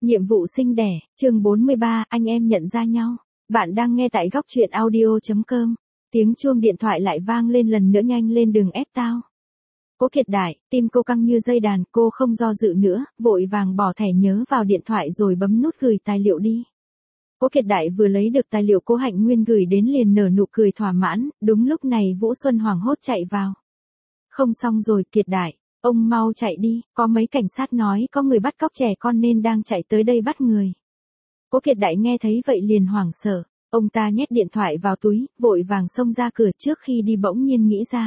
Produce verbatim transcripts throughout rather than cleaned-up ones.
Nhiệm vụ sinh đẻ, chương bốn mươi ba, anh em nhận ra nhau. Bạn đang nghe tại góc truyện audio chấm com. Tiếng chuông điện thoại lại vang lên lần nữa, nhanh lên đừng ép tao. Cố Kiệt Đại, tim cô căng như dây đàn, cô không do dự nữa, vội vàng bỏ thẻ nhớ vào điện thoại rồi bấm nút gửi tài liệu đi. Cố Kiệt Đại vừa lấy được tài liệu Cố Hạnh Nguyên gửi đến liền nở nụ cười thỏa mãn, đúng lúc này Vũ Xuân hoảng hốt chạy vào. Không xong rồi Kiệt Đại, ông mau chạy đi, có mấy cảnh sát nói có người bắt cóc trẻ con nên đang chạy tới đây bắt người. Cố Kiệt Đại nghe thấy vậy liền hoảng sợ, ông ta nhét điện thoại vào túi, vội vàng xông ra cửa, trước khi đi bỗng nhiên nghĩ ra.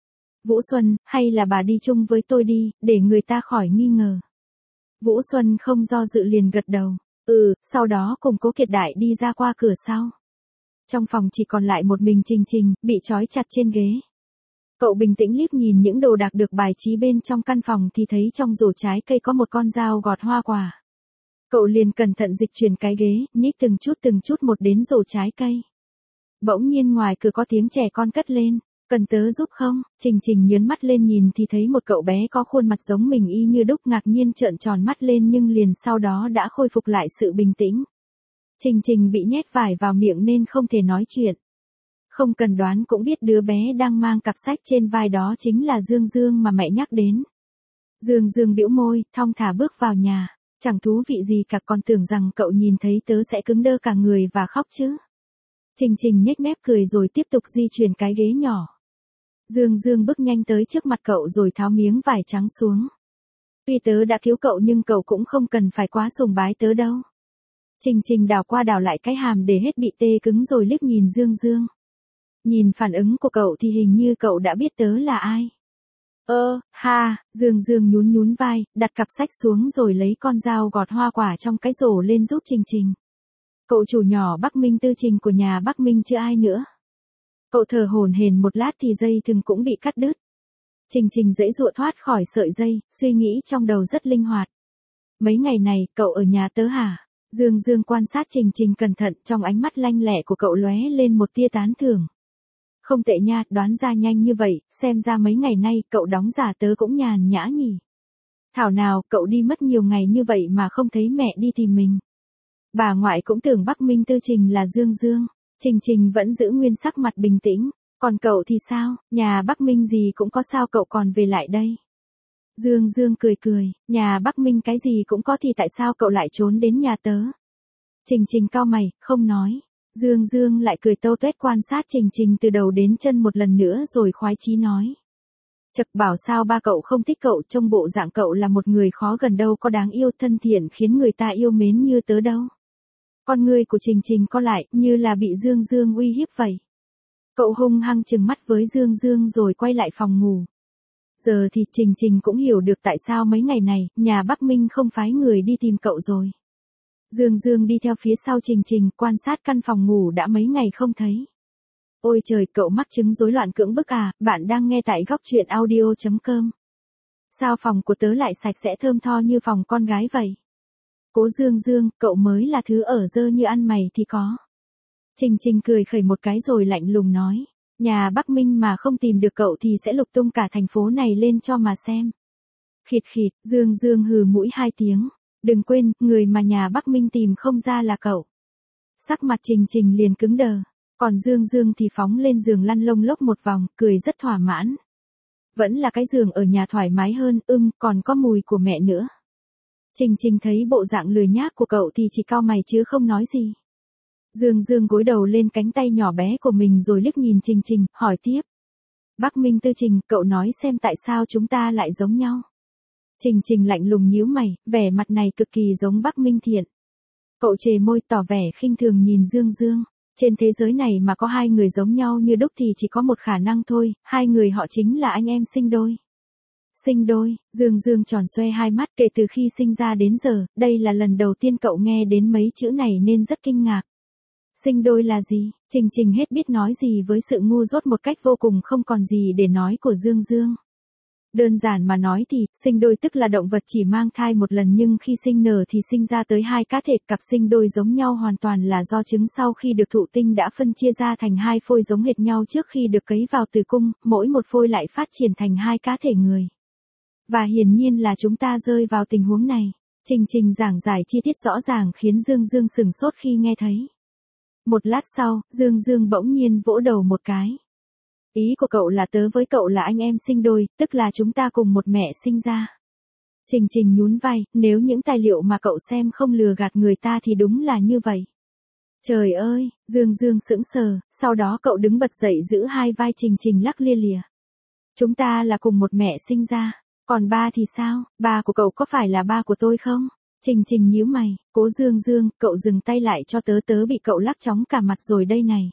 Vũ Xuân, hay là bà đi chung với tôi đi, để người ta khỏi nghi ngờ. Vũ Xuân không do dự liền gật đầu, ừ, sau đó cùng Cố Kiệt Đại đi ra qua cửa sau. Trong phòng chỉ còn lại một mình Trình Trình, bị trói chặt trên ghế. Cậu bình tĩnh liếc nhìn những đồ đạc được bài trí bên trong căn phòng thì thấy trong rổ trái cây có một con dao gọt hoa quả. Cậu liền cẩn thận dịch chuyển cái ghế, nhích từng chút từng chút một đến rổ trái cây. Bỗng nhiên ngoài cửa có tiếng trẻ con cất lên, cần tớ giúp không? Trình Trình nhớn mắt lên nhìn thì thấy một cậu bé có khuôn mặt giống mình y như đúc, ngạc nhiên trợn tròn mắt lên nhưng liền sau đó đã khôi phục lại sự bình tĩnh. Trình Trình bị nhét vải vào miệng nên không thể nói chuyện. Không cần đoán cũng biết đứa bé đang mang cặp sách trên vai đó chính là Dương Dương mà mẹ nhắc đến. Dương Dương bĩu môi, thong thả bước vào nhà, chẳng thú vị gì cả, còn tưởng rằng cậu nhìn thấy tớ sẽ cứng đơ cả người và khóc chứ. Trình Trình nhếch mép cười rồi tiếp tục di chuyển cái ghế nhỏ. Dương Dương bước nhanh tới trước mặt cậu rồi tháo miếng vải trắng xuống. Tuy tớ đã cứu cậu nhưng cậu cũng không cần phải quá sùng bái tớ đâu. Trình Trình đảo qua đảo lại cái hàm để hết bị tê cứng rồi liếc nhìn Dương Dương. Nhìn phản ứng của cậu thì hình như cậu đã biết tớ là ai. Ơ, ha, Dương Dương nhún nhún vai, đặt cặp sách xuống rồi lấy con dao gọt hoa quả trong cái rổ lên giúp Trình Trình. Cậu chủ nhỏ Bắc Minh Tư Trình của nhà Bắc Minh chứ ai nữa. Cậu thở hổn hển một lát thì dây thừng cũng bị cắt đứt. Trình Trình dễ dụa thoát khỏi sợi dây, suy nghĩ trong đầu rất linh hoạt. Mấy ngày này, cậu ở nhà tớ hả? Dương Dương quan sát Trình Trình cẩn thận, trong ánh mắt lanh lẹ của cậu lóe lên một tia tán thưởng. Không tệ nha, đoán ra nhanh như vậy, xem ra mấy ngày nay cậu đóng giả tớ cũng nhàn nhã nhỉ. Thảo nào, cậu đi mất nhiều ngày như vậy mà không thấy mẹ đi tìm mình. Bà ngoại cũng tưởng Bắc Minh Tư Trình là Dương Dương. Trình Trình vẫn giữ nguyên sắc mặt bình tĩnh, còn cậu thì sao, nhà Bắc Minh gì cũng có, sao cậu còn về lại đây? Dương Dương cười cười, nhà Bắc Minh cái gì cũng có thì tại sao cậu lại trốn đến nhà tớ? Trình Trình cau mày, không nói. Dương Dương lại cười tâu tuét quan sát Trình Trình từ đầu đến chân một lần nữa rồi khoái chí nói. Chật, bảo sao ba cậu không thích cậu, trông bộ dạng cậu là một người khó gần đâu có đáng yêu thân thiện khiến người ta yêu mến như tớ đâu. Con người của Trình Trình co lại, như là bị Dương Dương uy hiếp vậy. Cậu hung hăng trừng mắt với Dương Dương rồi quay lại phòng ngủ. Giờ thì Trình Trình cũng hiểu được tại sao mấy ngày này, nhà Bắc Minh không phái người đi tìm cậu rồi. Dương Dương đi theo phía sau Trình Trình, quan sát căn phòng ngủ đã mấy ngày không thấy. Ôi trời, cậu mắc chứng rối loạn cưỡng bức à, bạn đang nghe tại góc truyện audio chấm com. Sao phòng của tớ lại sạch sẽ thơm tho như phòng con gái vậy? Cố Dương Dương, cậu mới là thứ ở dơ như ăn mày thì có. Trình Trình cười khẩy một cái rồi lạnh lùng nói, nhà Bắc Minh mà không tìm được cậu thì sẽ lục tung cả thành phố này lên cho mà xem. Khịt khịt, Dương Dương hừ mũi hai tiếng, đừng quên, người mà nhà Bắc Minh tìm không ra là cậu. Sắc mặt Trình Trình liền cứng đờ, còn Dương Dương thì phóng lên giường lăn lông lốc một vòng, cười rất thỏa mãn. Vẫn là cái giường ở nhà thoải mái hơn, ưm, còn có mùi của mẹ nữa. Trình Trình thấy bộ dạng lười nhác của cậu thì chỉ cau mày chứ không nói gì. Dương Dương gối đầu lên cánh tay nhỏ bé của mình rồi liếc nhìn Trình Trình, hỏi tiếp. Bắc Minh Tư Trình, cậu nói xem tại sao chúng ta lại giống nhau. Trình Trình lạnh lùng nhíu mày, vẻ mặt này cực kỳ giống Bắc Minh Thiện. Cậu chề môi tỏ vẻ khinh thường nhìn Dương Dương. Trên thế giới này mà có hai người giống nhau như đúc thì chỉ có một khả năng thôi, hai người họ chính là anh em sinh đôi. Sinh đôi, Dương Dương tròn xoe hai mắt, kể từ khi sinh ra đến giờ, đây là lần đầu tiên cậu nghe đến mấy chữ này nên rất kinh ngạc. Sinh đôi là gì? Trình Trình hết biết nói gì với sự ngu dốt một cách vô cùng không còn gì để nói của Dương Dương. Đơn giản mà nói thì, sinh đôi tức là động vật chỉ mang thai một lần nhưng khi sinh nở thì sinh ra tới hai cá thể, cặp sinh đôi giống nhau hoàn toàn là do trứng sau khi được thụ tinh đã phân chia ra thành hai phôi giống hệt nhau trước khi được cấy vào tử cung, mỗi một phôi lại phát triển thành hai cá thể người. Và hiển nhiên là chúng ta rơi vào tình huống này. Trình Trình giảng giải chi tiết rõ ràng khiến Dương Dương sừng sốt khi nghe thấy. Một lát sau, Dương Dương bỗng nhiên vỗ đầu một cái. Ý của cậu là tớ với cậu là anh em sinh đôi, tức là chúng ta cùng một mẹ sinh ra. Trình Trình nhún vai, nếu những tài liệu mà cậu xem không lừa gạt người ta thì đúng là như vậy. Trời ơi, Dương Dương sững sờ, sau đó cậu đứng bật dậy giữ hai vai Trình Trình lắc lia lìa. Chúng ta là cùng một mẹ sinh ra, còn ba thì sao, ba của cậu có phải là ba của tôi không? Trình Trình nhíu mày, Cố Dương Dương, cậu dừng tay lại cho tớ, tớ bị cậu lắc chóng cả mặt rồi đây này.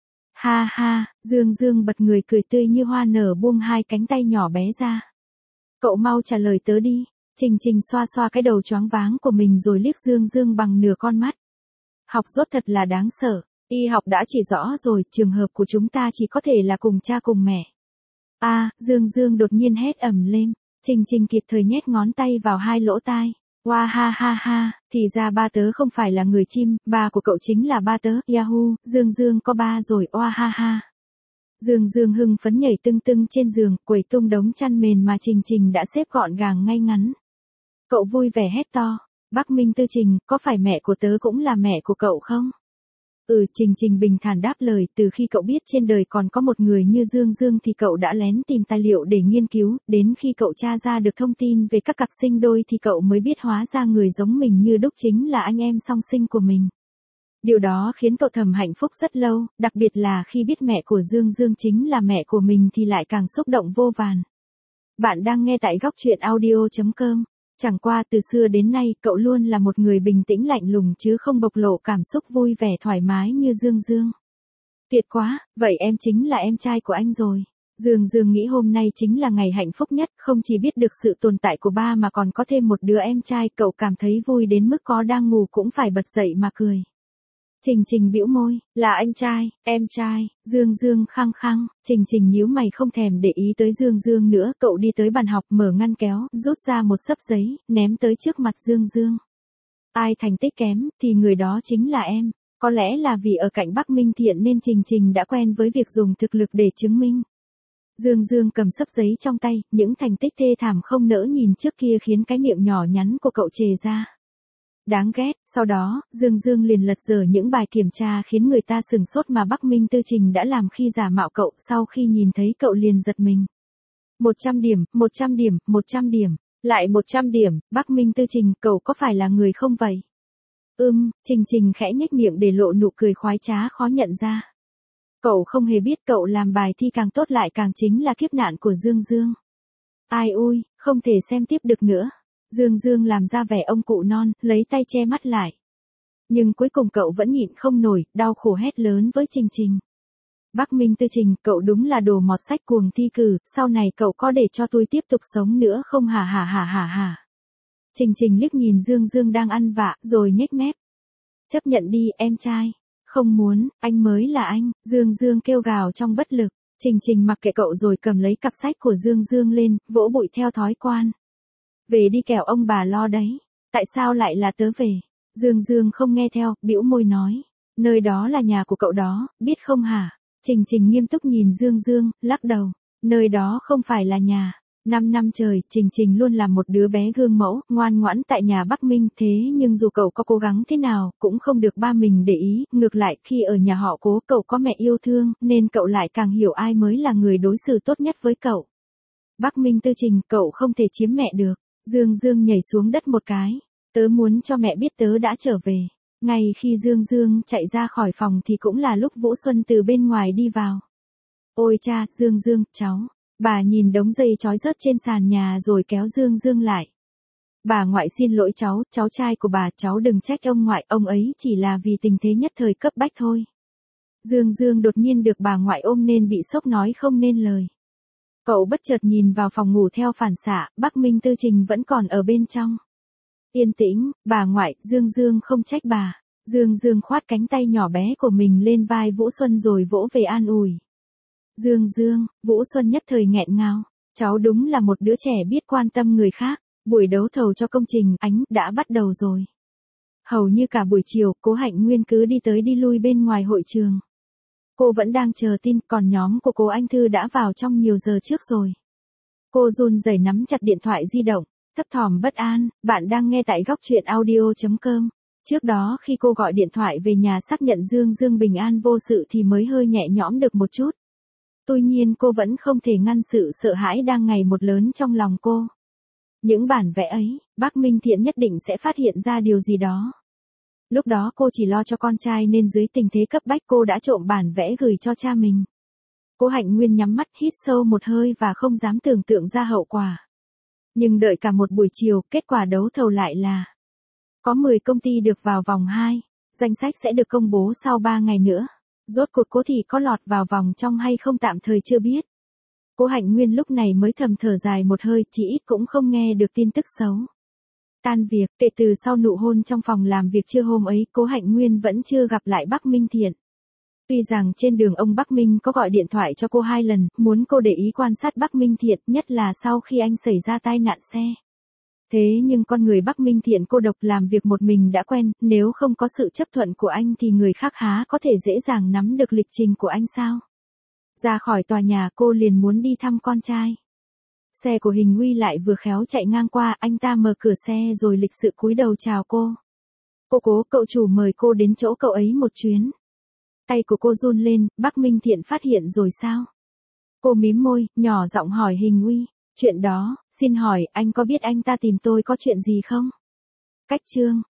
Ha ha, Dương Dương bật người cười tươi như hoa nở buông hai cánh tay nhỏ bé ra. Cậu mau trả lời tớ đi. Trình Trình xoa xoa cái đầu choáng váng của mình rồi liếc Dương Dương bằng nửa con mắt. Học dốt thật là đáng sợ, y học đã chỉ rõ rồi, trường hợp của chúng ta chỉ có thể là cùng cha cùng mẹ. A, à, Dương Dương đột nhiên hét ầm lên, Trình Trình kịp thời nhét ngón tay vào hai lỗ tai. Wow ha ha ha, thì ra ba tớ không phải là người chim, ba của cậu chính là ba tớ, Yahoo, Dương Dương có ba rồi, wow ha ha. Dương Dương hưng phấn nhảy tưng tưng trên giường, quẩy tung đống chăn mền mà Trình Trình đã xếp gọn gàng ngay ngắn. Cậu vui vẻ hét to, Bắc Minh Tư Trình, có phải mẹ của tớ cũng là mẹ của cậu không? Ừ, Trình Trình bình thản đáp lời, từ khi cậu biết trên đời còn có một người như Dương Dương thì cậu đã lén tìm tài liệu để nghiên cứu, đến khi cậu tra ra được thông tin về các cặp sinh đôi thì cậu mới biết hóa ra người giống mình như đúc chính là anh em song sinh của mình. Điều đó khiến cậu thầm hạnh phúc rất lâu, đặc biệt là khi biết mẹ của Dương Dương chính là mẹ của mình thì lại càng xúc động vô vàn. Bạn đang nghe tại góc truyện audio chấm com. Chẳng qua từ xưa đến nay cậu luôn là một người bình tĩnh lạnh lùng chứ không bộc lộ cảm xúc vui vẻ thoải mái như Dương Dương. Tuyệt quá, vậy em chính là em trai của anh rồi. Dương Dương nghĩ hôm nay chính là ngày hạnh phúc nhất, không chỉ biết được sự tồn tại của ba mà còn có thêm một đứa em trai, cậu cảm thấy vui đến mức có đang ngủ cũng phải bật dậy mà cười. Trình Trình bĩu môi, là anh trai, em trai, Dương Dương khăng khăng, Trình Trình nhíu mày không thèm để ý tới Dương Dương nữa, cậu đi tới bàn học mở ngăn kéo, rút ra một xấp giấy, ném tới trước mặt Dương Dương. Ai thành tích kém, thì người đó chính là em, có lẽ là vì ở cạnh Bắc Minh Thiện nên Trình Trình đã quen với việc dùng thực lực để chứng minh. Dương Dương cầm xấp giấy trong tay, những thành tích thê thảm không nỡ nhìn trước kia khiến cái miệng nhỏ nhắn của cậu trề ra. Đáng ghét, sau đó, Dương Dương liền lật dở những bài kiểm tra khiến người ta sửng sốt mà Bắc Minh Tư Trình đã làm khi giả mạo cậu, sau khi nhìn thấy cậu liền giật mình. một trăm điểm, một trăm điểm, một trăm điểm, lại một trăm điểm, Bắc Minh Tư Trình, cậu có phải là người không vậy? Ừm, Trình Trình khẽ nhếch miệng để lộ nụ cười khoái trá khó nhận ra. Cậu không hề biết cậu làm bài thi càng tốt lại càng chính là kiếp nạn của Dương Dương. Ai ui, không thể xem tiếp được nữa. Dương Dương làm ra vẻ ông cụ non, lấy tay che mắt lại. Nhưng cuối cùng cậu vẫn nhịn không nổi, đau khổ hét lớn với Trình Trình. Bắc Minh Tư Trình, cậu đúng là đồ mọt sách cuồng thi cử, sau này cậu có để cho tôi tiếp tục sống nữa không hả hả hả hả hả. Trình Trình liếc nhìn Dương Dương đang ăn vạ, rồi nhếch mép. Chấp nhận đi, em trai. Không muốn, anh mới là anh, Dương Dương kêu gào trong bất lực. Trình Trình mặc kệ cậu rồi cầm lấy cặp sách của Dương Dương lên, vỗ bụi theo thói quen. Về đi kẻo ông bà lo đấy. Tại sao lại là tớ về? Dương Dương không nghe theo, bĩu môi nói. Nơi đó là nhà của cậu đó, biết không hả? Trình Trình nghiêm túc nhìn Dương Dương, lắc đầu. Nơi đó không phải là nhà. Năm năm trời, Trình Trình luôn là một đứa bé gương mẫu, ngoan ngoãn tại nhà Bắc Minh, thế nhưng dù cậu có cố gắng thế nào, cũng không được ba mình để ý, ngược lại, khi ở nhà họ Cố cậu có mẹ yêu thương, nên cậu lại càng hiểu ai mới là người đối xử tốt nhất với cậu. Bắc Minh Tư Trình, cậu không thể chiếm mẹ được. Dương Dương nhảy xuống đất một cái. Tớ muốn cho mẹ biết tớ đã trở về. Ngay khi Dương Dương chạy ra khỏi phòng thì cũng là lúc Vũ Xuân từ bên ngoài đi vào. Ôi cha, Dương Dương, cháu. Bà nhìn đống dây trói rớt trên sàn nhà rồi kéo Dương Dương lại. Bà ngoại xin lỗi cháu, cháu trai của bà, cháu đừng trách ông ngoại, ông ấy chỉ là vì tình thế nhất thời cấp bách thôi. Dương Dương đột nhiên được bà ngoại ôm nên bị sốc nói không nên lời. Cậu bất chợt nhìn vào phòng ngủ theo phản xạ, Bắc Minh Tư Trình vẫn còn ở bên trong. Yên tĩnh, bà ngoại, Dương Dương không trách bà. Dương Dương khoát cánh tay nhỏ bé của mình lên vai Vũ Xuân rồi vỗ về an ủi. Dương Dương, Vũ Xuân nhất thời nghẹn ngào. Cháu đúng là một đứa trẻ biết quan tâm người khác. Buổi đấu thầu cho công trình Ánh đã bắt đầu rồi. Hầu như cả buổi chiều, Cố Hạnh Nguyên cứ đi tới đi lui bên ngoài hội trường. Cô vẫn đang chờ tin, còn nhóm của cô Anh Thư đã vào trong nhiều giờ trước rồi. Cô run rẩy nắm chặt điện thoại di động, Thấp thỏm bất an, bạn đang nghe tại góc chuyện audio chấm com. Trước đó khi cô gọi điện thoại về nhà xác nhận Dương Dương bình an vô sự thì mới hơi nhẹ nhõm được một chút. Tuy nhiên cô vẫn không thể ngăn sự sợ hãi đang ngày một lớn trong lòng cô. Những bản vẽ ấy, bác Minh Thiện nhất định sẽ phát hiện ra điều gì đó. Lúc đó cô chỉ lo cho con trai nên dưới tình thế cấp bách cô đã trộm bản vẽ gửi cho cha mình. Cố Hạnh Nguyên nhắm mắt hít sâu một hơi và không dám tưởng tượng ra hậu quả. Nhưng đợi cả một buổi chiều, kết quả đấu thầu lại là có mười công ty được vào vòng hai, danh sách sẽ được công bố sau ba ngày nữa. Rốt cuộc Cố Thị có lọt vào vòng trong hay không tạm thời chưa biết. Cố Hạnh Nguyên lúc này mới thầm thở dài một hơi, chỉ ít cũng không nghe được tin tức xấu. Tan việc, kể từ sau nụ hôn trong phòng làm việc trưa hôm ấy, Cố Hạnh Nguyên vẫn chưa gặp lại Bắc Minh Thiện. Tuy rằng trên đường ông Bắc Minh có gọi điện thoại cho cô hai lần, muốn cô để ý quan sát Bắc Minh Thiện, nhất là sau khi anh xảy ra tai nạn xe. Thế nhưng con người Bắc Minh Thiện cô độc, làm việc một mình đã quen, nếu không có sự chấp thuận của anh thì người khác há có thể dễ dàng nắm được lịch trình của anh sao? Ra khỏi tòa nhà cô liền muốn đi thăm con trai. Xe của Hình Uy lại vừa khéo chạy ngang qua, anh ta mở cửa xe rồi lịch sự cúi đầu chào cô. Cô Cố, cậu chủ mời cô đến chỗ cậu ấy một chuyến. Tay của cô run lên, Bắc Minh Thiện phát hiện rồi sao? Cô mím môi, nhỏ giọng hỏi Hình Uy, chuyện đó, xin hỏi, anh có biết anh ta tìm tôi có chuyện gì không? Cách chương,